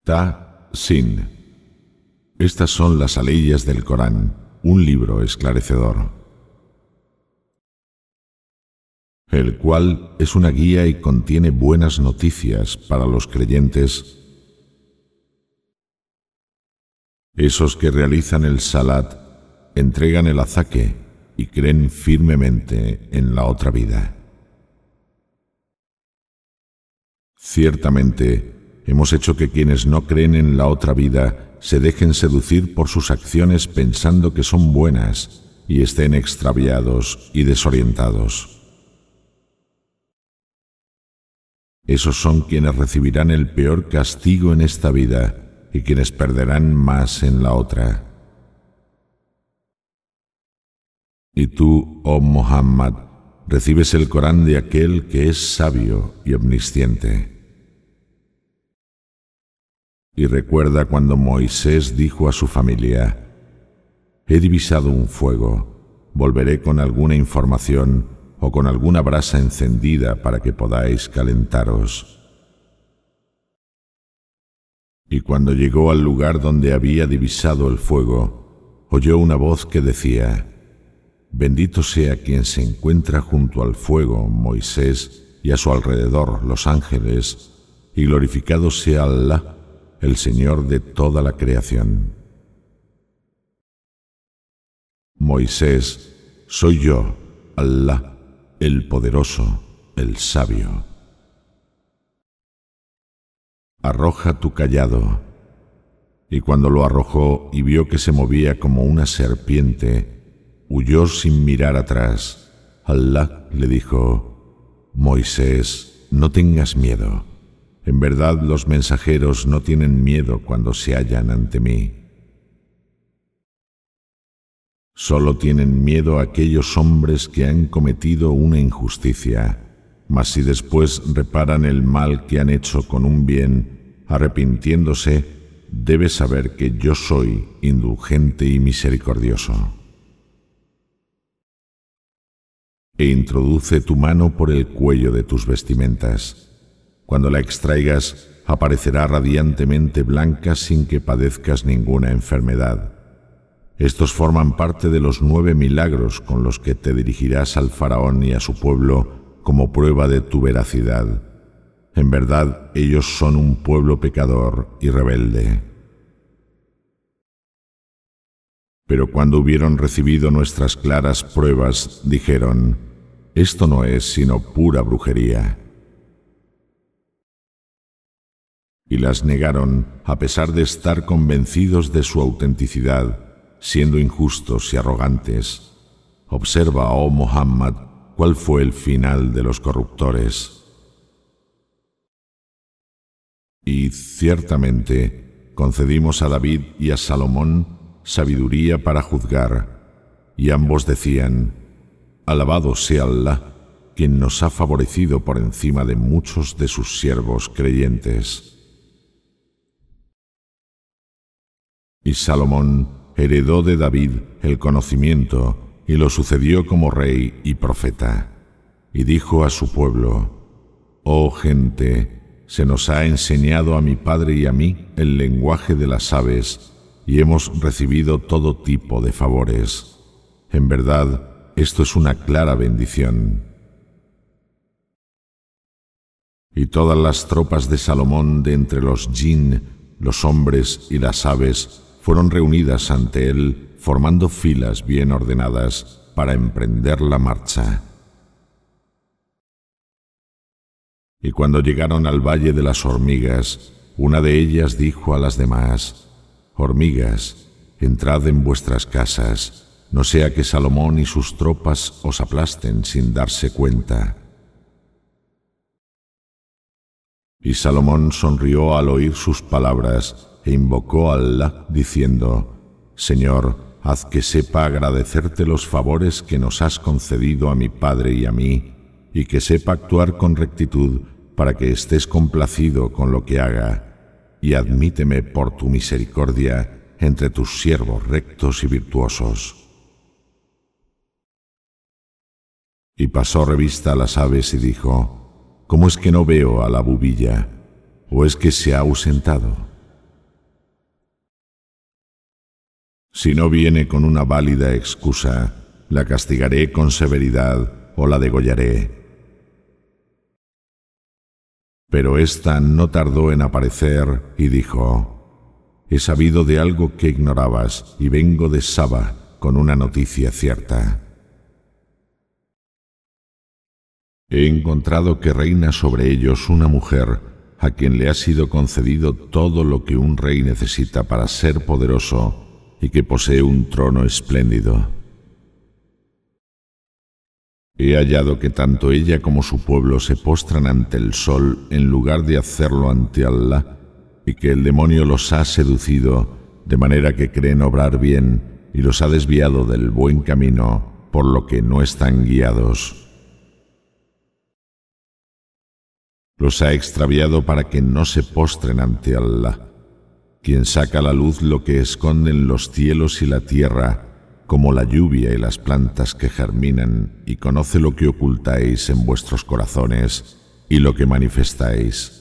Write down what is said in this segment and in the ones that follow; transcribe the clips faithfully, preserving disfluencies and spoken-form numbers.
Ta Sin. Estas son las aleyas del Corán, un libro esclarecedor, el cual es una guía y contiene buenas noticias para los creyentes, esos que realizan el salat, entregan el azaque y creen firmemente en la otra vida. Ciertamente, hemos hecho que quienes no creen en la otra vida se dejen seducir por sus acciones pensando que son buenas y estén extraviados y desorientados. Esos son quienes recibirán el peor castigo en esta vida y quienes perderán más en la otra. Y tú, oh Muhammad, recibes el Corán de aquel que es sabio y omnisciente. Y recuerda cuando Moisés dijo a su familia: he divisado un fuego, volveré con alguna información o con alguna brasa encendida para que podáis calentaros. Y cuando llegó al lugar donde había divisado el fuego, oyó una voz que decía: bendito sea quien se encuentra junto al fuego, Moisés, y a su alrededor los ángeles, y glorificado sea Allah, el Señor de toda la creación. Moisés, soy yo, Allah, el poderoso, el sabio. Arroja tu cayado. Y cuando lo arrojó y vio que se movía como una serpiente, huyó sin mirar atrás. Allah le dijo: Moisés, no tengas miedo. En verdad los mensajeros no tienen miedo cuando se hallan ante mí. Solo tienen miedo aquellos hombres que han cometido una injusticia, mas si después reparan el mal que han hecho con un bien, arrepintiéndose, debes saber que yo soy indulgente y misericordioso. E introduce tu mano por el cuello de tus vestimentas. Cuando la extraigas, aparecerá radiantemente blanca sin que padezcas ninguna enfermedad. Estos forman parte de los nueve milagros con los que te dirigirás al faraón y a su pueblo como prueba de tu veracidad. En verdad, ellos son un pueblo pecador y rebelde. Pero cuando hubieron recibido nuestras claras pruebas, dijeron: esto no es sino pura brujería. Y las negaron a pesar de estar convencidos de su autenticidad, siendo injustos y arrogantes. Observa, oh Muhammad, cuál fue el final de los corruptores. Y ciertamente concedimos a David y a Salomón sabiduría para juzgar, y ambos decían: alabado sea Allah, quien nos ha favorecido por encima de muchos de sus siervos creyentes. Y Salomón heredó de David el conocimiento y lo sucedió como rey y profeta. Y dijo a su pueblo: oh gente, se nos ha enseñado a mi padre y a mí el lenguaje de las aves y hemos recibido todo tipo de favores. En verdad, esto es una clara bendición. Y todas las tropas de Salomón de entre los jinn, los hombres y las aves fueron reunidas ante él, formando filas bien ordenadas para emprender la marcha. Y cuando llegaron al valle de las hormigas, una de ellas dijo a las demás: hormigas, entrad en vuestras casas, no sea que Salomón y sus tropas os aplasten sin darse cuenta. Y Salomón sonrió al oír sus palabras e invocó a Allah diciendo: Señor, haz que sepa agradecerte los favores que nos has concedido a mi padre y a mí, y que sepa actuar con rectitud para que estés complacido con lo que haga, y admíteme por tu misericordia entre tus siervos rectos y virtuosos. Y pasó revista a las aves y dijo: ¿cómo es que no veo a la bubilla? ¿O es que se ha ausentado? Si no viene con una válida excusa, la castigaré con severidad o la degollaré. Pero ésta no tardó en aparecer y dijo: He sabido de algo que ignorabas y vengo de Saba con una noticia cierta. He encontrado que reina sobre ellos una mujer a quien le ha sido concedido todo lo que un rey necesita para ser poderoso y que posee un trono espléndido. He hallado que tanto ella como su pueblo se postran ante el sol en lugar de hacerlo ante Allah, y que el demonio los ha seducido de manera que creen obrar bien y los ha desviado del buen camino, por lo que no están guiados. Los ha extraviado para que no se postren ante Allah, quien saca a la luz lo que esconden los cielos y la tierra, como la lluvia y las plantas que germinan, y conoce lo que ocultáis en vuestros corazones y lo que manifestáis.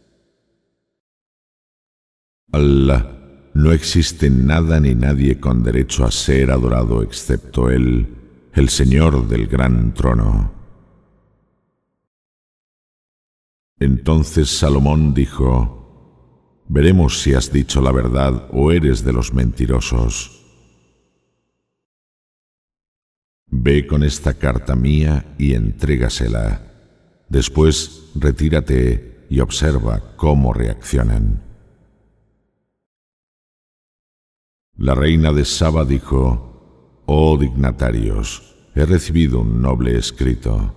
Allah, no existe nada ni nadie con derecho a ser adorado excepto Él, el Señor del gran trono. Entonces Salomón dijo: Veremos si has dicho la verdad o eres de los mentirosos. Ve con esta carta mía y entrégasela. Después retírate y observa cómo reaccionan. La reina de Saba dijo: Oh dignatarios, he recibido un noble escrito.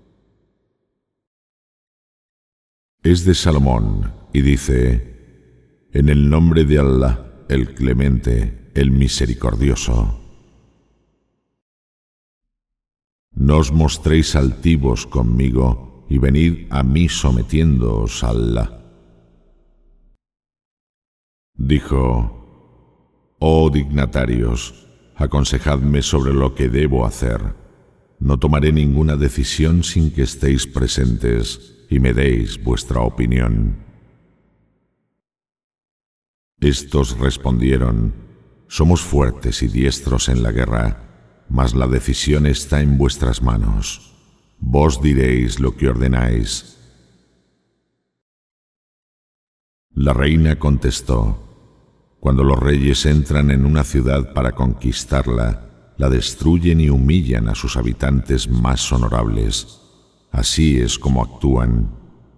Es de Salomón y dice: En el nombre de Allah, el Clemente, el Misericordioso. No os mostréis altivos conmigo y venid a mí sometiéndoos a Allah. Dijo: Oh dignatarios, aconsejadme sobre lo que debo hacer. No tomaré ninguna decisión sin que estéis presentes y me deis vuestra opinión. Estos respondieron: Somos fuertes y diestros en la guerra, mas la decisión está en vuestras manos. Vos diréis lo que ordenáis. La reina contestó: Cuando los reyes entran en una ciudad para conquistarla, la destruyen y humillan a sus habitantes más honorables. Así es como actúan.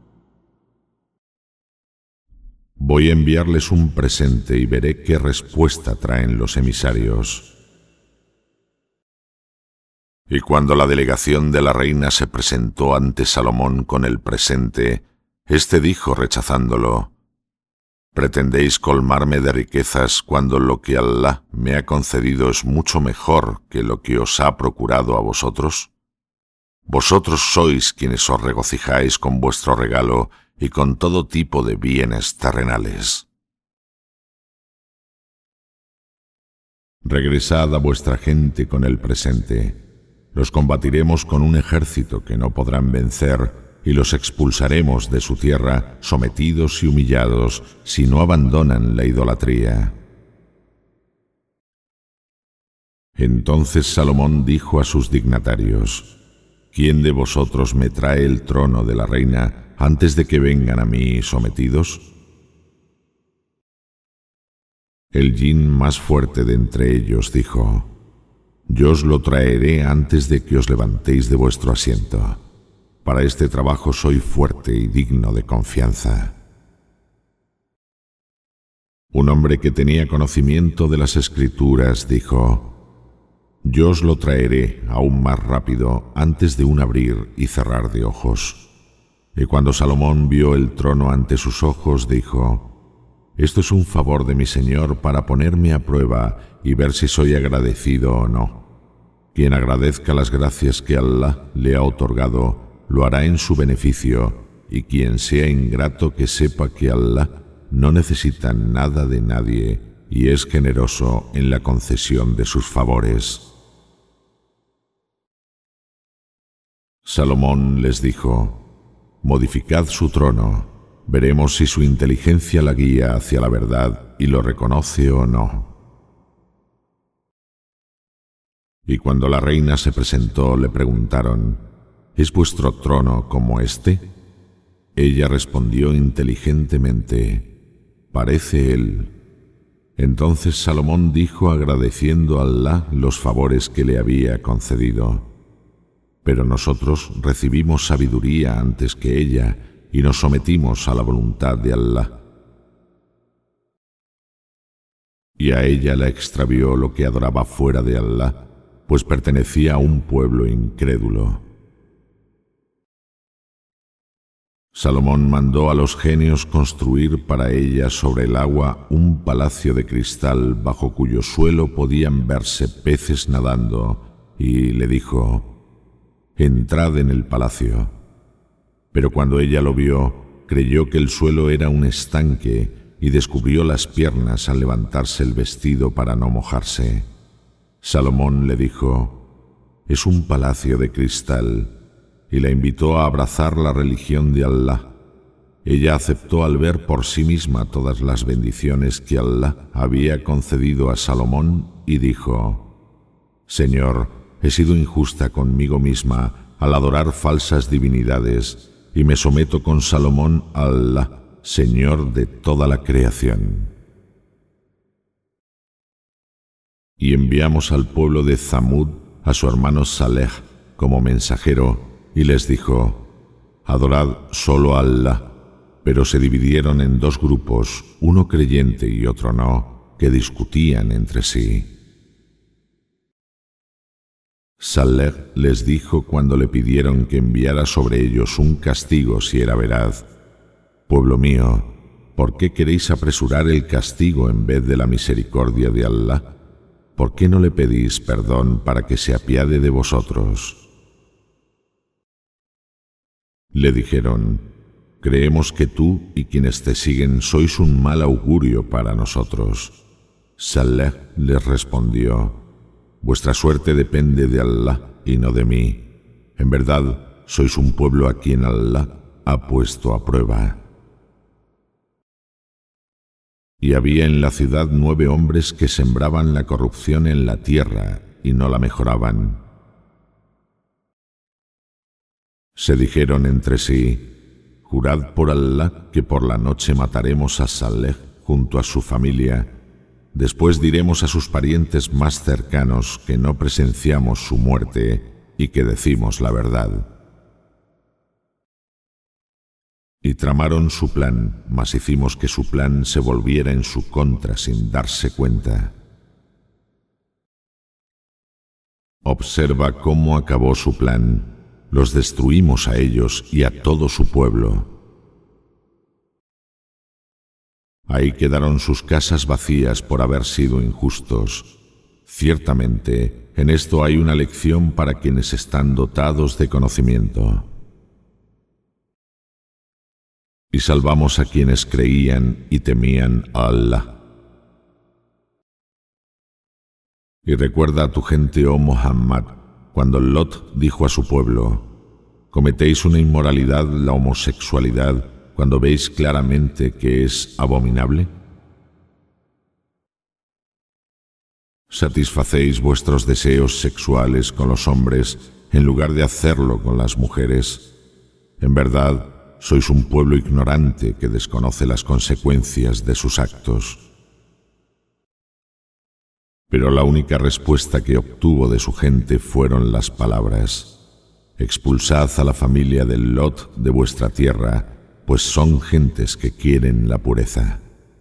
Voy a enviarles un presente y veré qué respuesta traen los emisarios. Y cuando la delegación de la reina se presentó ante Salomón con el presente, éste dijo rechazándolo: ¿Pretendéis colmarme de riquezas cuando lo que Allah me ha concedido es mucho mejor que lo que os ha procurado a vosotros? Vosotros sois quienes os regocijáis con vuestro regalo y con todo tipo de bienes terrenales. Regresad a vuestra gente con el presente. Los combatiremos con un ejército que no podrán vencer y los expulsaremos de su tierra sometidos y humillados si no abandonan la idolatría. Entonces Salomón dijo a sus dignatarios: ¿Quién de vosotros me trae el trono de la reina antes de que vengan a mí sometidos? El jin más fuerte de entre ellos dijo: Yo os lo traeré antes de que os levantéis de vuestro asiento. Para este trabajo soy fuerte y digno de confianza. Un hombre que tenía conocimiento de las Escrituras dijo: Yo os lo traeré aún más rápido antes de un abrir y cerrar de ojos. Y cuando Salomón vio el trono ante sus ojos, dijo: Esto es un favor de mi Señor para ponerme a prueba y ver si soy agradecido o no. Quien agradezca las gracias que Allah le ha otorgado, lo hará en su beneficio, y quien sea ingrato que sepa que Allah no necesita nada de nadie y es generoso en la concesión de sus favores. Salomón les dijo: Modificad su trono, veremos si su inteligencia la guía hacia la verdad y lo reconoce o no. Y cuando la reina se presentó, le preguntaron: ¿Es vuestro trono como este? Ella respondió inteligentemente: parece él. Entonces Salomón dijo, agradeciendo a Allah los favores que le había concedido: pero nosotros recibimos sabiduría antes que ella y nos sometimos a la voluntad de Allah. Y a ella la extravió lo que adoraba fuera de Allah, pues pertenecía a un pueblo incrédulo. Salomón mandó a los genios construir para ella sobre el agua un palacio de cristal bajo cuyo suelo podían verse peces nadando, y le dijo: entrad en el palacio. Pero cuando ella lo vio, creyó que el suelo era un estanque y descubrió las piernas al levantarse el vestido para no mojarse. Salomón le dijo: es un palacio de cristal, y la invitó a abrazar la religión de Allah. Ella aceptó al ver por sí misma todas las bendiciones que Allah había concedido a Salomón y dijo: Señor, he sido injusta conmigo misma al adorar falsas divinidades y me someto con Salomón a Allah, Señor de toda la creación. Y enviamos al pueblo de Zamud a su hermano Saleh como mensajero, y les dijo: adorad solo a Allah. Pero se dividieron en dos grupos, uno creyente y otro no, que discutían entre sí. Saleh les dijo cuando le pidieron que enviara sobre ellos un castigo si era veraz: pueblo mío, ¿por qué queréis apresurar el castigo en vez de la misericordia de Allah? ¿Por qué no le pedís perdón para que se apiade de vosotros? Le dijeron: creemos que tú y quienes te siguen sois un mal augurio para nosotros. Saleh les respondió: vuestra suerte depende de Allah y no de mí. En verdad, sois un pueblo a quien Allah ha puesto a prueba. Y había en la ciudad nueve hombres que sembraban la corrupción en la tierra y no la mejoraban. Se dijeron entre sí: jurad por Allah que por la noche mataremos a Saleh junto a su familia. Después diremos a sus parientes más cercanos que no presenciamos su muerte y que decimos la verdad. Y tramaron su plan, mas hicimos que su plan se volviera en su contra sin darse cuenta. Observa cómo acabó su plan. Los destruimos a ellos y a todo su pueblo. Ahí quedaron sus casas vacías por haber sido injustos. Ciertamente, en esto hay una lección para quienes están dotados de conocimiento. Y salvamos a quienes creían y temían a Allah. Y recuerda a tu gente, oh Muhammad, cuando Lot dijo a su pueblo: ¿cometéis una inmoralidad, la homosexualidad, cuando veis claramente que es abominable? ¿Satisfacéis vuestros deseos sexuales con los hombres en lugar de hacerlo con las mujeres? En verdad, sois un pueblo ignorante que desconoce las consecuencias de sus actos. Pero la única respuesta que obtuvo de su gente fueron las palabras: expulsad a la familia del Lot de vuestra tierra, pues son gentes que quieren la pureza.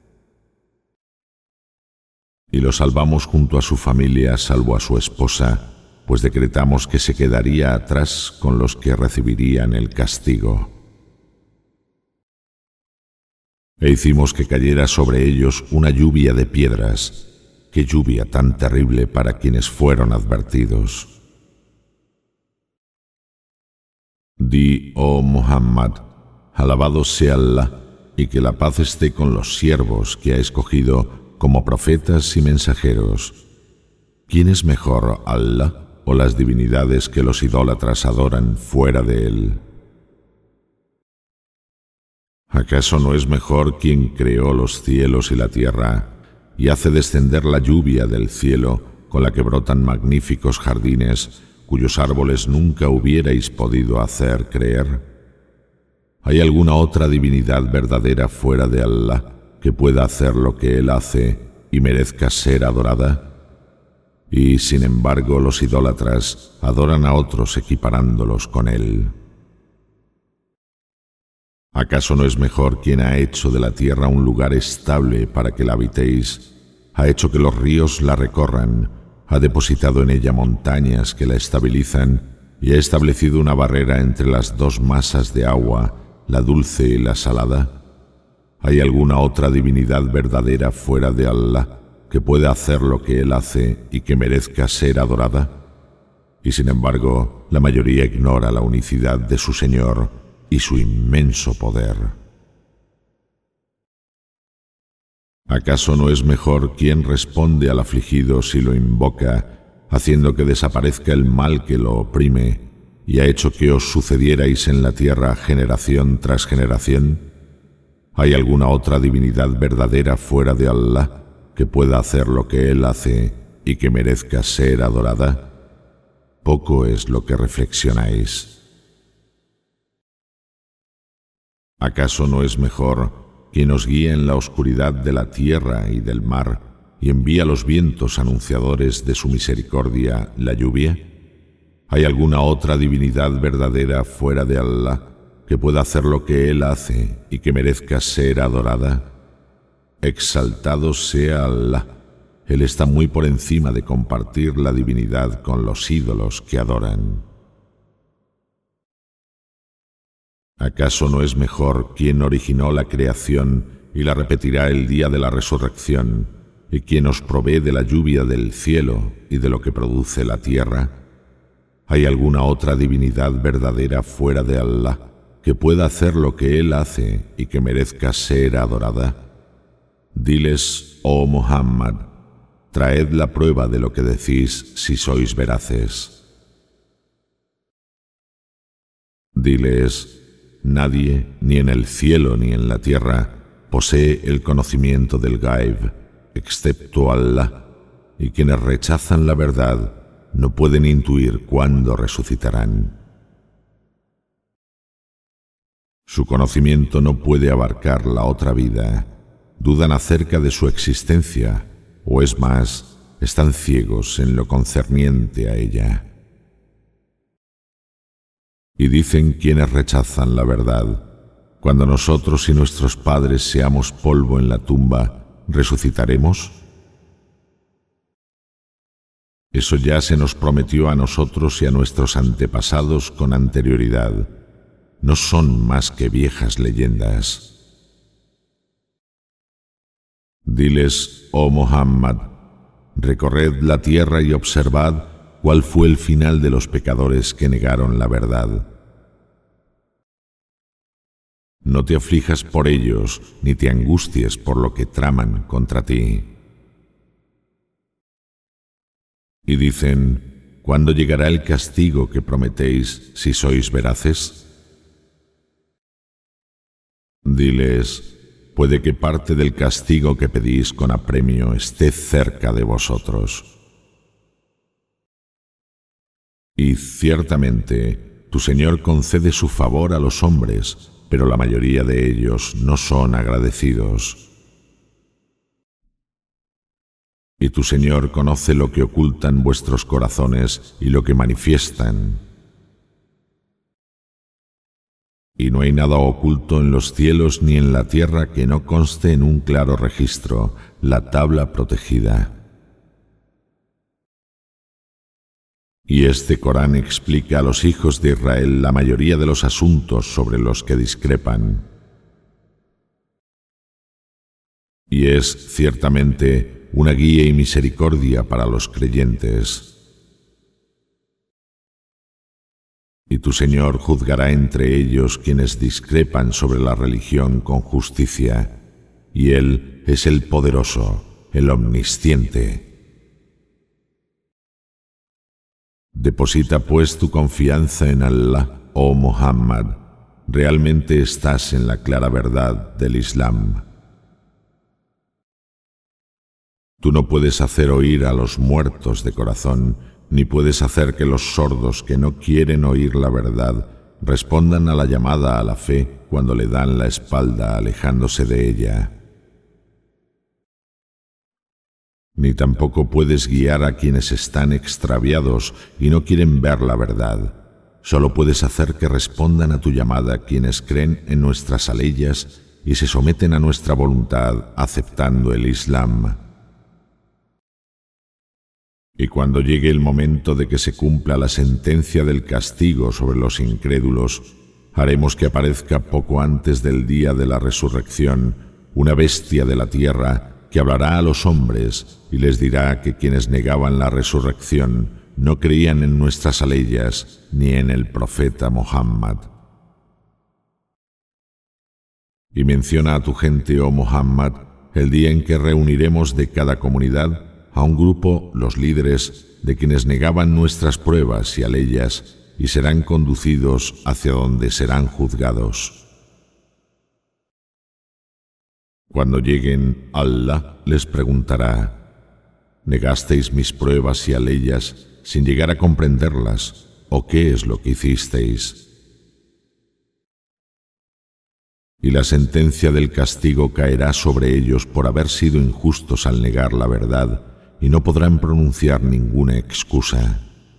Y lo salvamos junto a su familia, salvo a su esposa, pues decretamos que se quedaría atrás con los que recibirían el castigo. E hicimos que cayera sobre ellos una lluvia de piedras. ¡Qué lluvia tan terrible para quienes fueron advertidos! Di, oh Muhammad, alabado sea Allah, y que la paz esté con los siervos que ha escogido como profetas y mensajeros. ¿Quién es mejor, Allah o las divinidades que los idólatras adoran fuera de él? ¿Acaso no es mejor quien creó los cielos y la tierra y hace descender la lluvia del cielo con la que brotan magníficos jardines, cuyos árboles nunca hubierais podido hacer creer? ¿Hay alguna otra divinidad verdadera fuera de Allah que pueda hacer lo que Él hace y merezca ser adorada? Y, sin embargo, los idólatras adoran a otros equiparándolos con Él. ¿Acaso no es mejor quien ha hecho de la tierra un lugar estable para que la habitéis? Ha hecho que los ríos la recorran, ha depositado en ella montañas que la estabilizan y ha establecido una barrera entre las dos masas de agua, la dulce y la salada. ¿Hay alguna otra divinidad verdadera fuera de Allah que pueda hacer lo que Él hace y que merezca ser adorada? Y sin embargo, la mayoría ignora la unicidad de su Señor y su inmenso poder. ¿Acaso no es mejor quien responde al afligido si lo invoca, haciendo que desaparezca el mal que lo oprime, y ha hecho que os sucedierais en la tierra generación tras generación? ¿Hay alguna otra divinidad verdadera fuera de Allah que pueda hacer lo que Él hace y que merezca ser adorada? Poco es lo que reflexionáis. ¿Acaso no es mejor quien os guía en la oscuridad de la tierra y del mar y envía los vientos anunciadores de su misericordia, la lluvia? ¿Hay alguna otra divinidad verdadera fuera de Allah que pueda hacer lo que Él hace y que merezca ser adorada? Exaltado sea Allah. Él está muy por encima de compartir la divinidad con los ídolos que adoran. ¿Acaso no es mejor quien originó la creación y la repetirá el día de la resurrección, y quien os provee de la lluvia del cielo y de lo que produce la tierra? ¿Hay alguna otra divinidad verdadera fuera de Allah que pueda hacer lo que Él hace y que merezca ser adorada? Diles, oh Muhammad, traed la prueba de lo que decís si sois veraces. Diles, nadie, ni en el cielo ni en la tierra, posee el conocimiento del Gaib, excepto Allah, y quienes rechazan la verdad no pueden intuir cuándo resucitarán. Su conocimiento no puede abarcar la otra vida, dudan acerca de su existencia, o es más, están ciegos en lo concerniente a ella. Y dicen quienes rechazan la verdad, cuando nosotros y nuestros padres seamos polvo en la tumba, ¿resucitaremos? Eso ya se nos prometió a nosotros y a nuestros antepasados con anterioridad. No son más que viejas leyendas. Diles, oh Muhammad, recorred la tierra y observad cuál fue el final de los pecadores que negaron la verdad. No te aflijas por ellos, ni te angusties por lo que traman contra ti. Y dicen, ¿cuándo llegará el castigo que prometéis si sois veraces? Diles, puede que parte del castigo que pedís con apremio esté cerca de vosotros. Y ciertamente, tu Señor concede su favor a los hombres, pero la mayoría de ellos no son agradecidos. Y tu Señor conoce lo que ocultan vuestros corazones y lo que manifiestan. Y no hay nada oculto en los cielos ni en la tierra que no conste en un claro registro, la tabla protegida. Y este Corán explica a los hijos de Israel la mayoría de los asuntos sobre los que discrepan. Y es, ciertamente, una guía y misericordia para los creyentes. Y tu Señor juzgará entre ellos quienes discrepan sobre la religión con justicia, y Él es el poderoso, el omnisciente. Deposita pues tu confianza en Allah, oh Muhammad, realmente estás en la clara verdad del Islam. Tú no puedes hacer oír a los muertos de corazón, ni puedes hacer que los sordos que no quieren oír la verdad respondan a la llamada a la fe cuando le dan la espalda alejándose de ella. Ni tampoco puedes guiar a quienes están extraviados y no quieren ver la verdad. Solo puedes hacer que respondan a tu llamada quienes creen en nuestras aleyas y se someten a nuestra voluntad aceptando el Islam. Y cuando llegue el momento de que se cumpla la sentencia del castigo sobre los incrédulos, haremos que aparezca poco antes del día de la resurrección una bestia de la tierra que hablará a los hombres y les dirá que quienes negaban la resurrección no creían en nuestras aleyas ni en el profeta Muhammad. Y menciona a tu gente, oh Muhammad, el día en que reuniremos de cada comunidad a un grupo, los líderes, de quienes negaban nuestras pruebas y aleyas, y serán conducidos hacia donde serán juzgados. Cuando lleguen, Allah les preguntará: ¿negasteis mis pruebas y aleyas sin llegar a comprenderlas, o qué es lo que hicisteis? Y la sentencia del castigo caerá sobre ellos por haber sido injustos al negar la verdad, y no podrán pronunciar ninguna excusa.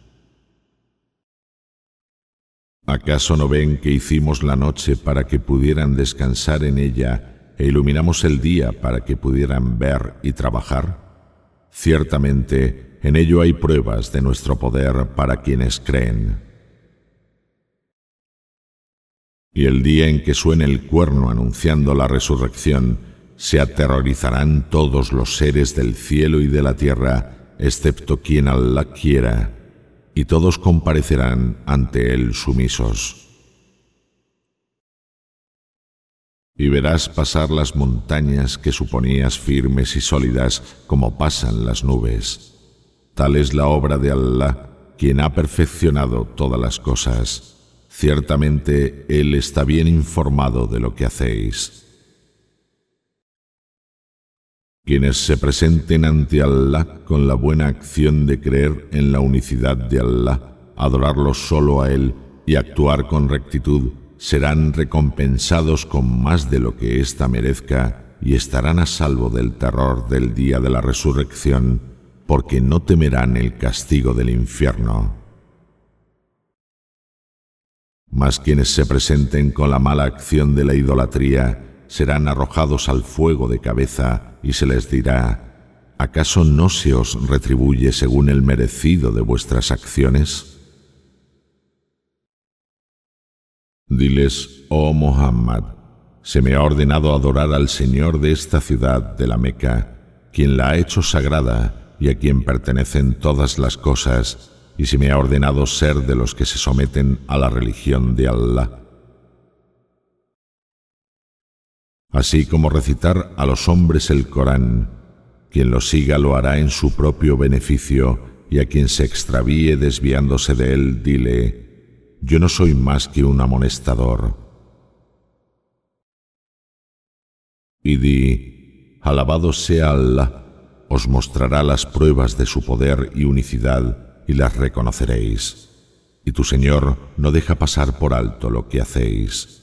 ¿Acaso no ven que hicimos la noche para que pudieran descansar en ella e iluminamos el día para que pudieran ver y trabajar? Ciertamente, en ello hay pruebas de nuestro poder para quienes creen. Y el día en que suene el cuerno anunciando la resurrección, se aterrorizarán todos los seres del cielo y de la tierra, excepto quien Allah quiera, y todos comparecerán ante él sumisos. Y verás pasar las montañas que suponías firmes y sólidas como pasan las nubes. Tal es la obra de Allah, quien ha perfeccionado todas las cosas. Ciertamente Él está bien informado de lo que hacéis. Quienes se presenten ante Allah con la buena acción de creer en la unicidad de Allah, adorarlo solo a Él y actuar con rectitud, serán recompensados con más de lo que ésta merezca y estarán a salvo del terror del día de la resurrección, porque no temerán el castigo del infierno. Mas quienes se presenten con la mala acción de la idolatría serán arrojados al fuego de cabeza y se les dirá: ¿acaso no se os retribuye según el merecido de vuestras acciones? Diles, oh Muhammad, se me ha ordenado adorar al Señor de esta ciudad de la Meca, quien la ha hecho sagrada y a quien pertenecen todas las cosas, y se me ha ordenado ser de los que se someten a la religión de Allah. Así como recitar a los hombres el Corán, quien lo siga lo hará en su propio beneficio, y a quien se extravíe desviándose de él, dile: yo no soy más que un amonestador. Y di: alabado sea Allah, os mostrará las pruebas de su poder y unicidad, y las reconoceréis. Y tu Señor no deja pasar por alto lo que hacéis.